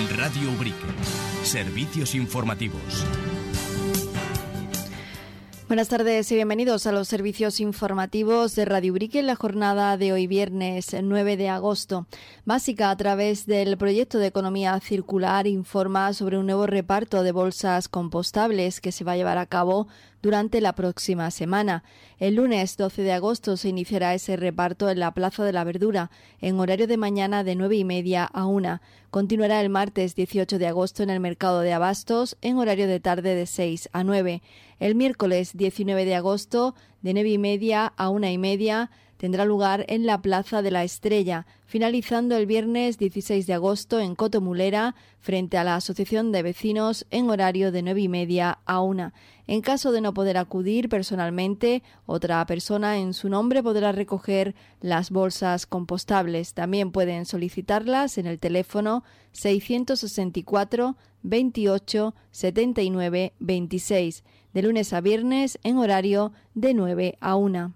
Radio Ubrique. Servicios informativos. Buenas tardes y bienvenidos a los servicios informativos de Radio Ubrique en la jornada de hoy viernes 9 de agosto. Básica, a través del proyecto de economía circular, informa sobre un nuevo reparto de bolsas compostables que se va a llevar a cabo durante la próxima semana. El lunes 12 de agosto se iniciará ese reparto en la Plaza de la Verdura, en horario de mañana de 9:30 a 1. Continuará el martes 18 de agosto en el Mercado de Abastos, en horario de tarde de 6 a 9. El miércoles 19 de agosto, de 9:30 a 1:30, tendrá lugar en la Plaza de la Estrella, finalizando el viernes 16 de agosto en Cotomulera, frente a la Asociación de Vecinos, en horario de 9:30 a 1. En caso de no poder acudir personalmente, otra persona en su nombre podrá recoger las bolsas compostables. También pueden solicitarlas en el teléfono 664 28 79 26, de lunes a viernes en horario de 9 a 1.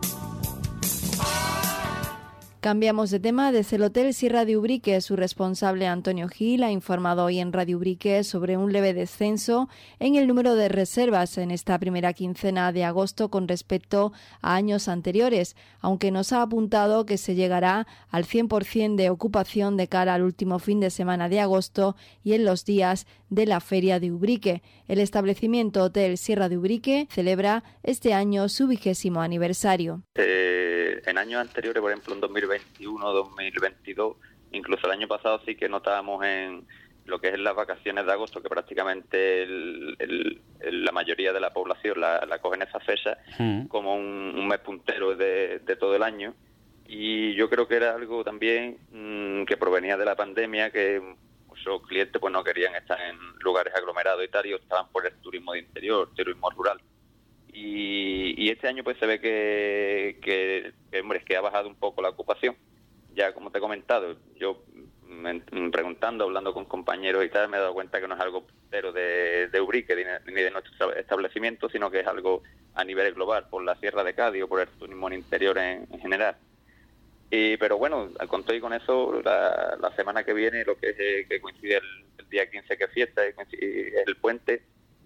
Cambiamos de tema. Desde el Hotel Sierra de Ubrique, su responsable Antonio Gil ha informado hoy en Radio Ubrique sobre un leve descenso en el número de reservas en esta primera quincena de agosto con respecto a años anteriores, aunque nos ha apuntado que se llegará al 100% de ocupación de cara al último fin de semana de agosto y en los días de la Feria de Ubrique. El establecimiento Hotel Sierra de Ubrique celebra este año su 20º aniversario. En años anteriores, por ejemplo en 2021, 2022, incluso el año pasado sí que notábamos en lo que es las vacaciones de agosto, que prácticamente la mayoría de la población la cogen esa fecha como un mes puntero de todo el año. Y yo creo que era algo también que provenía de la pandemia, que muchos clientes pues no querían estar en lugares aglomerados y tal, y optaban por el turismo de interior, turismo rural. Y este año pues se ve que ha bajado un poco la ocupación. Ya como te he comentado, yo preguntando, hablando con compañeros y tal, me he dado cuenta que no es algo puntero de Ubrique ni de nuestro establecimiento, sino que es algo a nivel global, por la Sierra de Cádiz o por el turismo en interior en general. Pero bueno, al contrario con eso, la semana que viene, lo que es que coincide el día 15, que es fiesta, es el puente,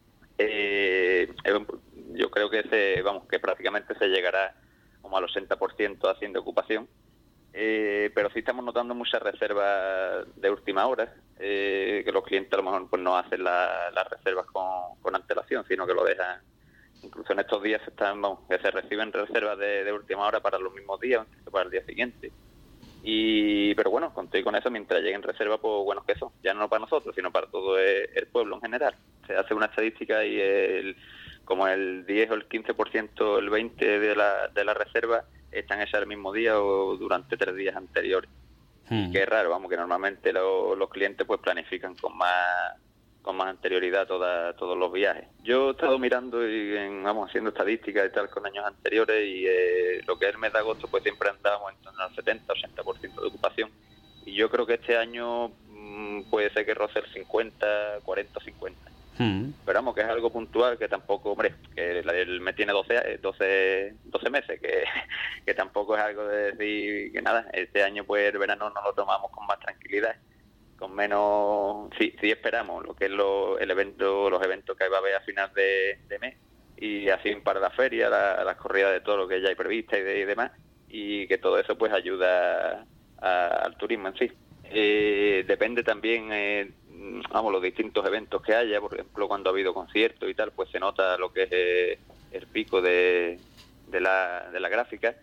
yo creo que prácticamente se llegará como al 80% haciendo ocupación, pero sí estamos notando muchas reservas de última hora, que los clientes a lo mejor pues no hacen las reservas con antelación, sino que lo dejan. Incluso en estos días que se reciben reservas de última hora para los mismos días, para el día siguiente. Pero bueno, conté con eso, mientras lleguen reservas, pues buenos que son, ya no para nosotros, sino para todo el pueblo en general. Se hace una estadística y como el 10 o el 15%, el 20% de la reserva están hechas el mismo día o durante 3 días anteriores. Que es raro, que normalmente los clientes pues planifican con más anterioridad todos los viajes. Yo he estado mirando y haciendo estadísticas y tal con años anteriores, y lo que es el mes de agosto pues siempre andábamos en torno al 70-80% de ocupación, y yo creo que este año puede ser que roce el 50, 40, 50. Pero que es algo puntual, que tampoco, que el mes tiene 12 meses, que tampoco es algo de decir que nada. Este año pues el verano nos lo tomamos con más tranquilidad, con menos, sí esperamos lo que es los eventos que va a haber a final de mes, y así para la feria, las corridas de todo lo que ya hay prevista y demás, y que todo eso pues ayuda al turismo en sí. Depende también los distintos eventos que haya. Por ejemplo, cuando ha habido conciertos y tal, pues se nota lo que es el pico de la gráfica.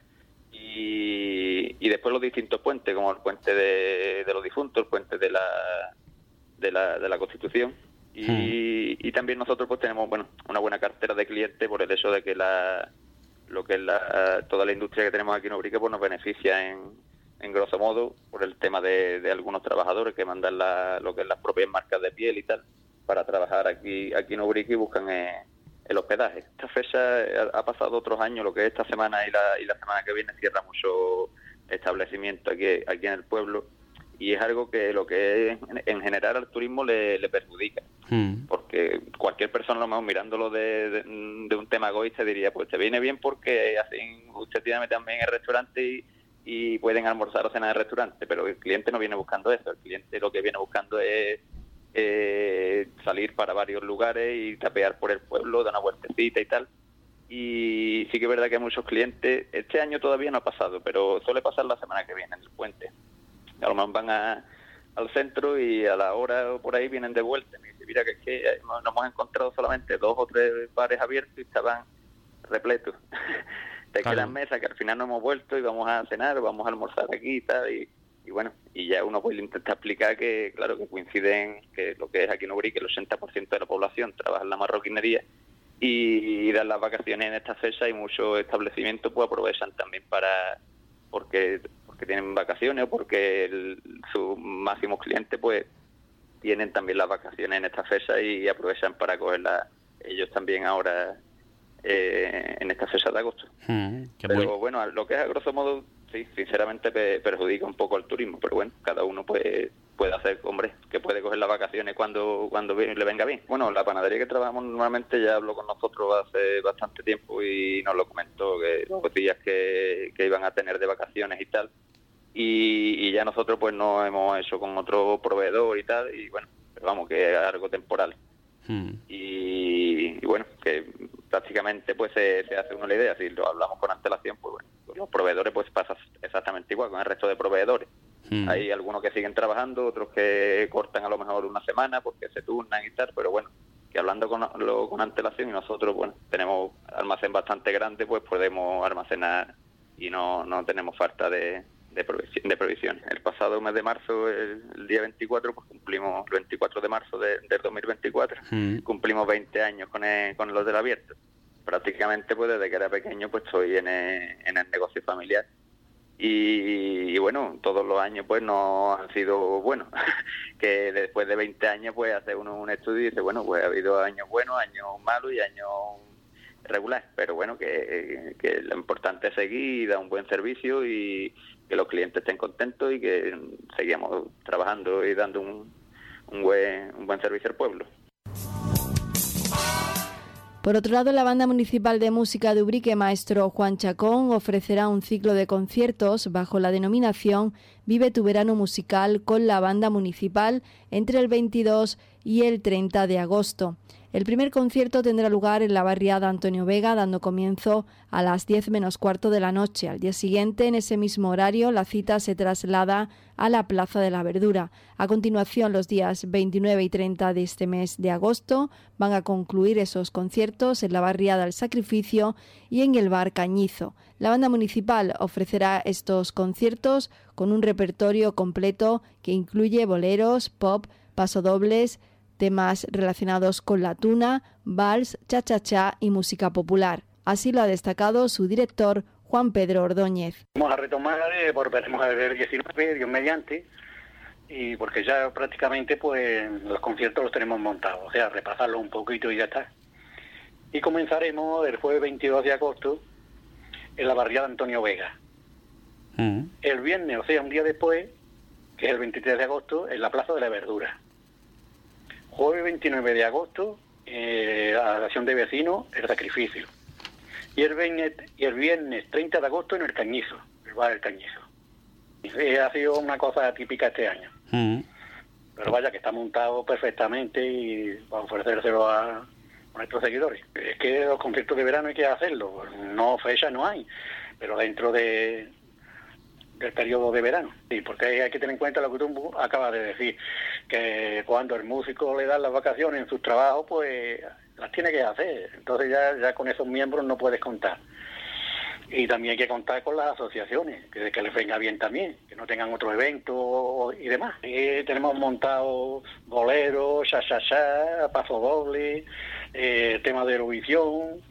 Y después los distintos puentes, como el puente de los difuntos, el puente de la Constitución, y también nosotros pues tenemos una buena cartera de clientes, por el hecho de que toda la industria que tenemos aquí en Ubrique pues nos beneficia en grosso modo por el tema de algunos trabajadores que mandan lo que es las propias marcas de piel y tal para trabajar aquí en Ubrique, y buscan el hospedaje. Esta fecha ha pasado otros años, lo que es esta semana y la semana que viene cierra mucho establecimiento aquí en el pueblo, y es algo que lo que es, en general al turismo le perjudica, porque cualquier persona, a lo mejor mirándolo de un tema egoísta, diría, pues te viene bien porque así usted tiene también el restaurante y pueden almorzar o cenar en el restaurante, pero el cliente no viene buscando eso. El cliente lo que viene buscando es salir para varios lugares y tapear por el pueblo, dar una vueltecita y tal. Y sí que es verdad que hay muchos clientes, este año todavía no ha pasado, pero suele pasar la semana que viene, en el puente. A lo mejor van al centro y a la hora o por ahí vienen de vuelta. Me dice, mira, que es que nos hemos encontrado solamente 2 o 3 bares abiertos y estaban repletos. Te quedan mesas que al final no hemos vuelto y vamos a cenar, vamos a almorzar aquí y tal. Y bueno, y ya uno puede intentar explicar que, claro, que coinciden que lo que es aquí en Ubrique, el 80% de la población trabaja en la marroquinería y dan las vacaciones en esta fecha y muchos establecimientos pues aprovechan también porque tienen vacaciones o porque sus máximos clientes pues tienen también las vacaciones en esta fecha y aprovechan para cogerlas ellos también ahora en esta fecha de agosto. Pero bueno, lo que es a grosso modo, sí, sinceramente perjudica un poco al turismo, pero bueno, cada uno puede hacer, hombre, que puede coger las vacaciones cuando le venga bien. Bueno, la panadería que trabajamos normalmente ya habló con nosotros hace bastante tiempo y nos lo comentó, que los días que iban a tener de vacaciones y tal, y ya nosotros pues nos hemos hecho con otro proveedor y tal, y bueno, pero vamos, que es algo temporal. Y bueno, que prácticamente pues se hace uno la idea, si lo hablamos con antelación, pues bueno, con los proveedores pues pasa exactamente igual con el resto de proveedores. Hay algunos que siguen trabajando, otros que cortan a lo mejor una semana porque se turnan y tal, pero bueno, que hablando con antelación, y nosotros bueno tenemos almacén bastante grande, pues podemos almacenar y no tenemos falta de provisiones. El pasado mes de marzo, el día 24, pues cumplimos, el 24 de marzo del 2024, cumplimos 20 años con el Hotel Abierto. Prácticamente pues desde que era pequeño pues estoy en el negocio familiar. Y bueno, todos los años pues no han sido buenos, que después de 20 años pues hace uno un estudio y dice, bueno, pues ha habido años buenos, años malos y años regulares, pero bueno, que lo importante es seguir, dar un buen servicio y que los clientes estén contentos y que seguimos trabajando y dando un buen servicio al pueblo. Por otro lado, la Banda Municipal de Música de Ubrique, maestro Juan Chacón, ofrecerá un ciclo de conciertos bajo la denominación Vive tu verano musical con la Banda Municipal entre el 22 y el 30 de agosto. El primer concierto tendrá lugar en la barriada Antonio Vega, dando comienzo a las 10 menos cuarto de la noche. Al día siguiente, en ese mismo horario, la cita se traslada a la Plaza de la Verdura. A continuación, los días 29 y 30 de este mes de agosto van a concluir esos conciertos en la barriada El Sacrificio y en el bar Cañizo. La banda municipal ofrecerá estos conciertos con un repertorio completo que incluye boleros, pop, pasodobles, temas relacionados con la tuna, vals, cha-cha-cha y música popular. Así lo ha destacado su director, Juan Pedro Ordóñez. Vamos a retomar, volveremos a ver el 19, Dios mediante, y porque ya prácticamente pues los conciertos los tenemos montados, o sea, repasarlo un poquito y ya está. Y comenzaremos el jueves 22 de agosto en la barriada Antonio Vega. El viernes, o sea, un día después, que es el 23 de agosto, en la Plaza de la Verdura. Jueves 29 de agosto, a la acción de vecinos, El Sacrificio. Y el viernes 30 de agosto en el Cañizo, el bar El Cañizo. Ha sido una cosa típica este año. Pero vaya que está montado perfectamente y para ofrecérselo a nuestros seguidores. Es que los conciertos de verano hay que hacerlo. No, fecha no hay, pero dentro del periodo de verano. Sí, porque hay que tener en cuenta lo que tú acabas de decir, que cuando el músico le dan las vacaciones en sus trabajos, pues las tiene que hacer. Entonces ya con esos miembros no puedes contar. Y también hay que contar con las asociaciones, que les venga bien también, que no tengan otro evento y demás. Y tenemos montado boleros, cha-cha-cha, paso doble, tema de Eurovisión,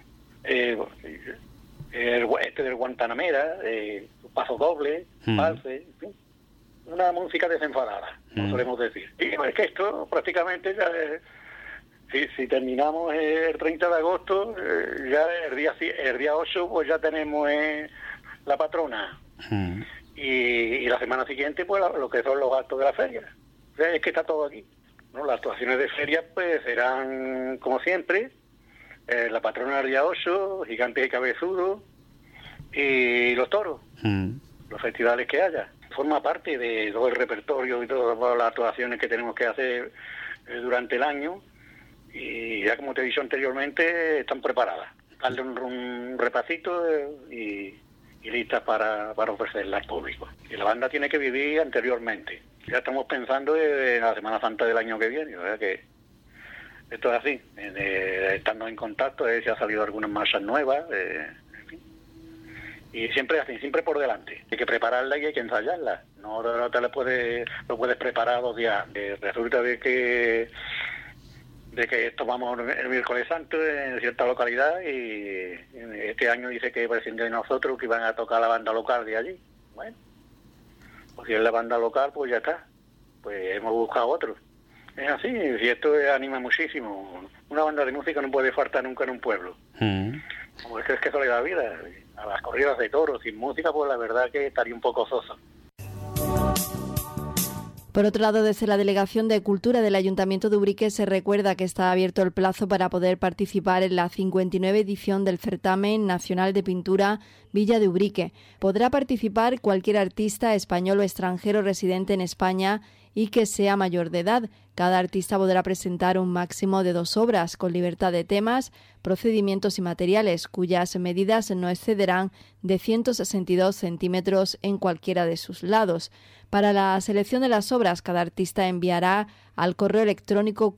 del Guantanamera, paso doble, valse, en fin. Una música desenfadada, como solemos decir. Y es que esto prácticamente ya si terminamos el 30 de agosto, ya el día 8 pues ya tenemos la patrona. Y la semana siguiente pues lo que son los actos de la feria. O sea, es que está todo aquí, ¿no? Las actuaciones de feria pues serán como siempre, la patrona del día 8, Gigantes y Cabezudos y los toros. los festivales que haya. Forma parte de todo el repertorio y todas las actuaciones que tenemos que hacer durante el año, y ya como te he dicho anteriormente, están preparadas. Darle un repasito y listas para ofrecerla al público. Y la banda tiene que vivir anteriormente. Ya estamos pensando en la Semana Santa del año que viene, ¿verdad? Que esto es así, estando en contacto, si ha salido algunas marchas nuevas, en fin. Y siempre así, siempre por delante. Hay que prepararla y hay que ensayarla. No te lo puedes preparar 2 días. Resulta de que esto vamos el miércoles santo en cierta localidad, y este año dice que prescindió de nosotros, que iban a tocar la banda local de allí. Bueno, pues si es la banda local, pues ya está. Pues hemos buscado otro. Es así, y esto anima muchísimo. Una banda de música no puede faltar nunca en un pueblo. Como es que eso le da vida. A las corridas de toros sin música, pues la verdad que estaría un poco soso. Por otro lado, desde la Delegación de Cultura del Ayuntamiento de Ubrique se recuerda que está abierto el plazo para poder participar en la 59 edición del Certamen Nacional de Pintura Villa de Ubrique. Podrá participar cualquier artista español o extranjero residente en España y que sea mayor de edad. Cada artista podrá presentar un máximo de 2 obras, con libertad de temas, procedimientos y materiales, cuyas medidas no excederán de 162 centímetros en cualquiera de sus lados. Para la selección de las obras, cada artista enviará al correo electrónico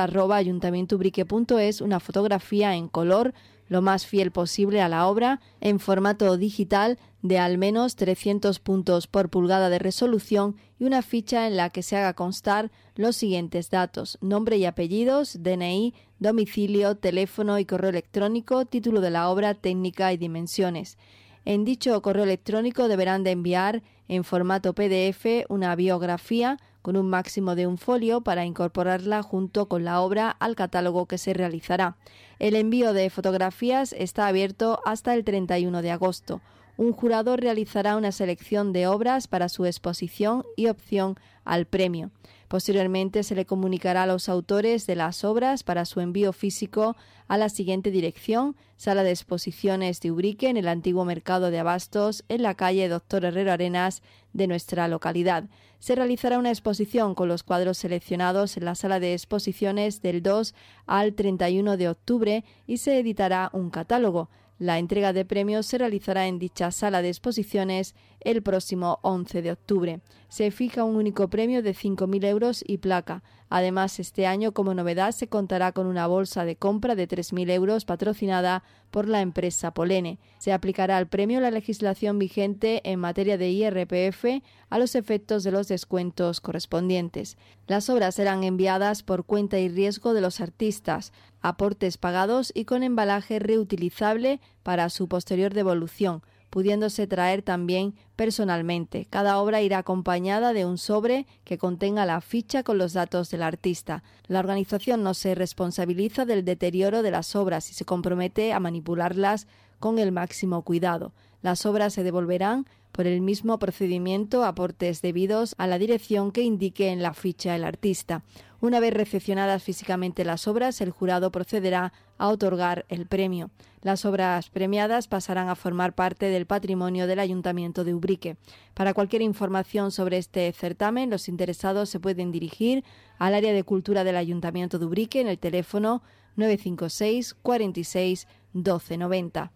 cultura@ayuntamientoubrique.es una fotografía en color, lo más fiel posible a la obra, en formato digital de al menos 300 puntos por pulgada de resolución, y una ficha en la que se haga constar los siguientes datos: nombre y apellidos, DNI, domicilio, teléfono y correo electrónico, título de la obra, técnica y dimensiones. En dicho correo electrónico deberán de enviar en formato PDF una biografía con un máximo de 1 folio para incorporarla junto con la obra al catálogo que se realizará. El envío de fotografías está abierto hasta el 31 de agosto. Un jurado realizará una selección de obras para su exposición y opción al premio. Posteriormente se le comunicará a los autores de las obras para su envío físico a la siguiente dirección: Sala de Exposiciones de Ubrique, en el antiguo Mercado de Abastos, en la calle Doctor Herrero Arenas de nuestra localidad. Se realizará una exposición con los cuadros seleccionados en la Sala de Exposiciones del 2 al 31 de octubre y se editará un catálogo. La entrega de premios se realizará en dicha sala de exposiciones el próximo 11 de octubre. Se fija un único premio de 5.000 euros y placa. Además, este año, como novedad, se contará con una bolsa de compra de 3.000 euros patrocinada por la empresa Polene. Se aplicará al premio la legislación vigente en materia de IRPF a los efectos de los descuentos correspondientes. Las obras serán enviadas por cuenta y riesgo de los artistas, aportes pagados y con embalaje reutilizable para su posterior devolución, pudiéndose traer también personalmente. Cada obra irá acompañada de un sobre que contenga la ficha con los datos del artista. La organización no se responsabiliza del deterioro de las obras y se compromete a manipularlas con el máximo cuidado. Las obras se devolverán por el mismo procedimiento, aportes debidos a la dirección que indique en la ficha el artista. Una vez recepcionadas físicamente las obras, el jurado procederá a otorgar el premio. Las obras premiadas pasarán a formar parte del patrimonio del Ayuntamiento de Ubrique. Para cualquier información sobre este certamen, los interesados se pueden dirigir al área de cultura del Ayuntamiento de Ubrique en el teléfono 956 46 12 90.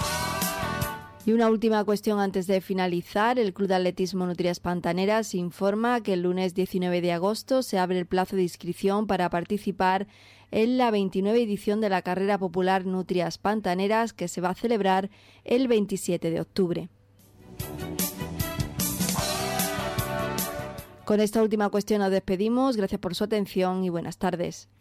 Y una última cuestión antes de finalizar. El Club de Atletismo Nutrias Pantaneras informa que el lunes 19 de agosto se abre el plazo de inscripción para participar en la 29 edición de la carrera popular Nutrias Pantaneras, que se va a celebrar el 27 de octubre. Con esta última cuestión nos despedimos. Gracias por su atención y buenas tardes.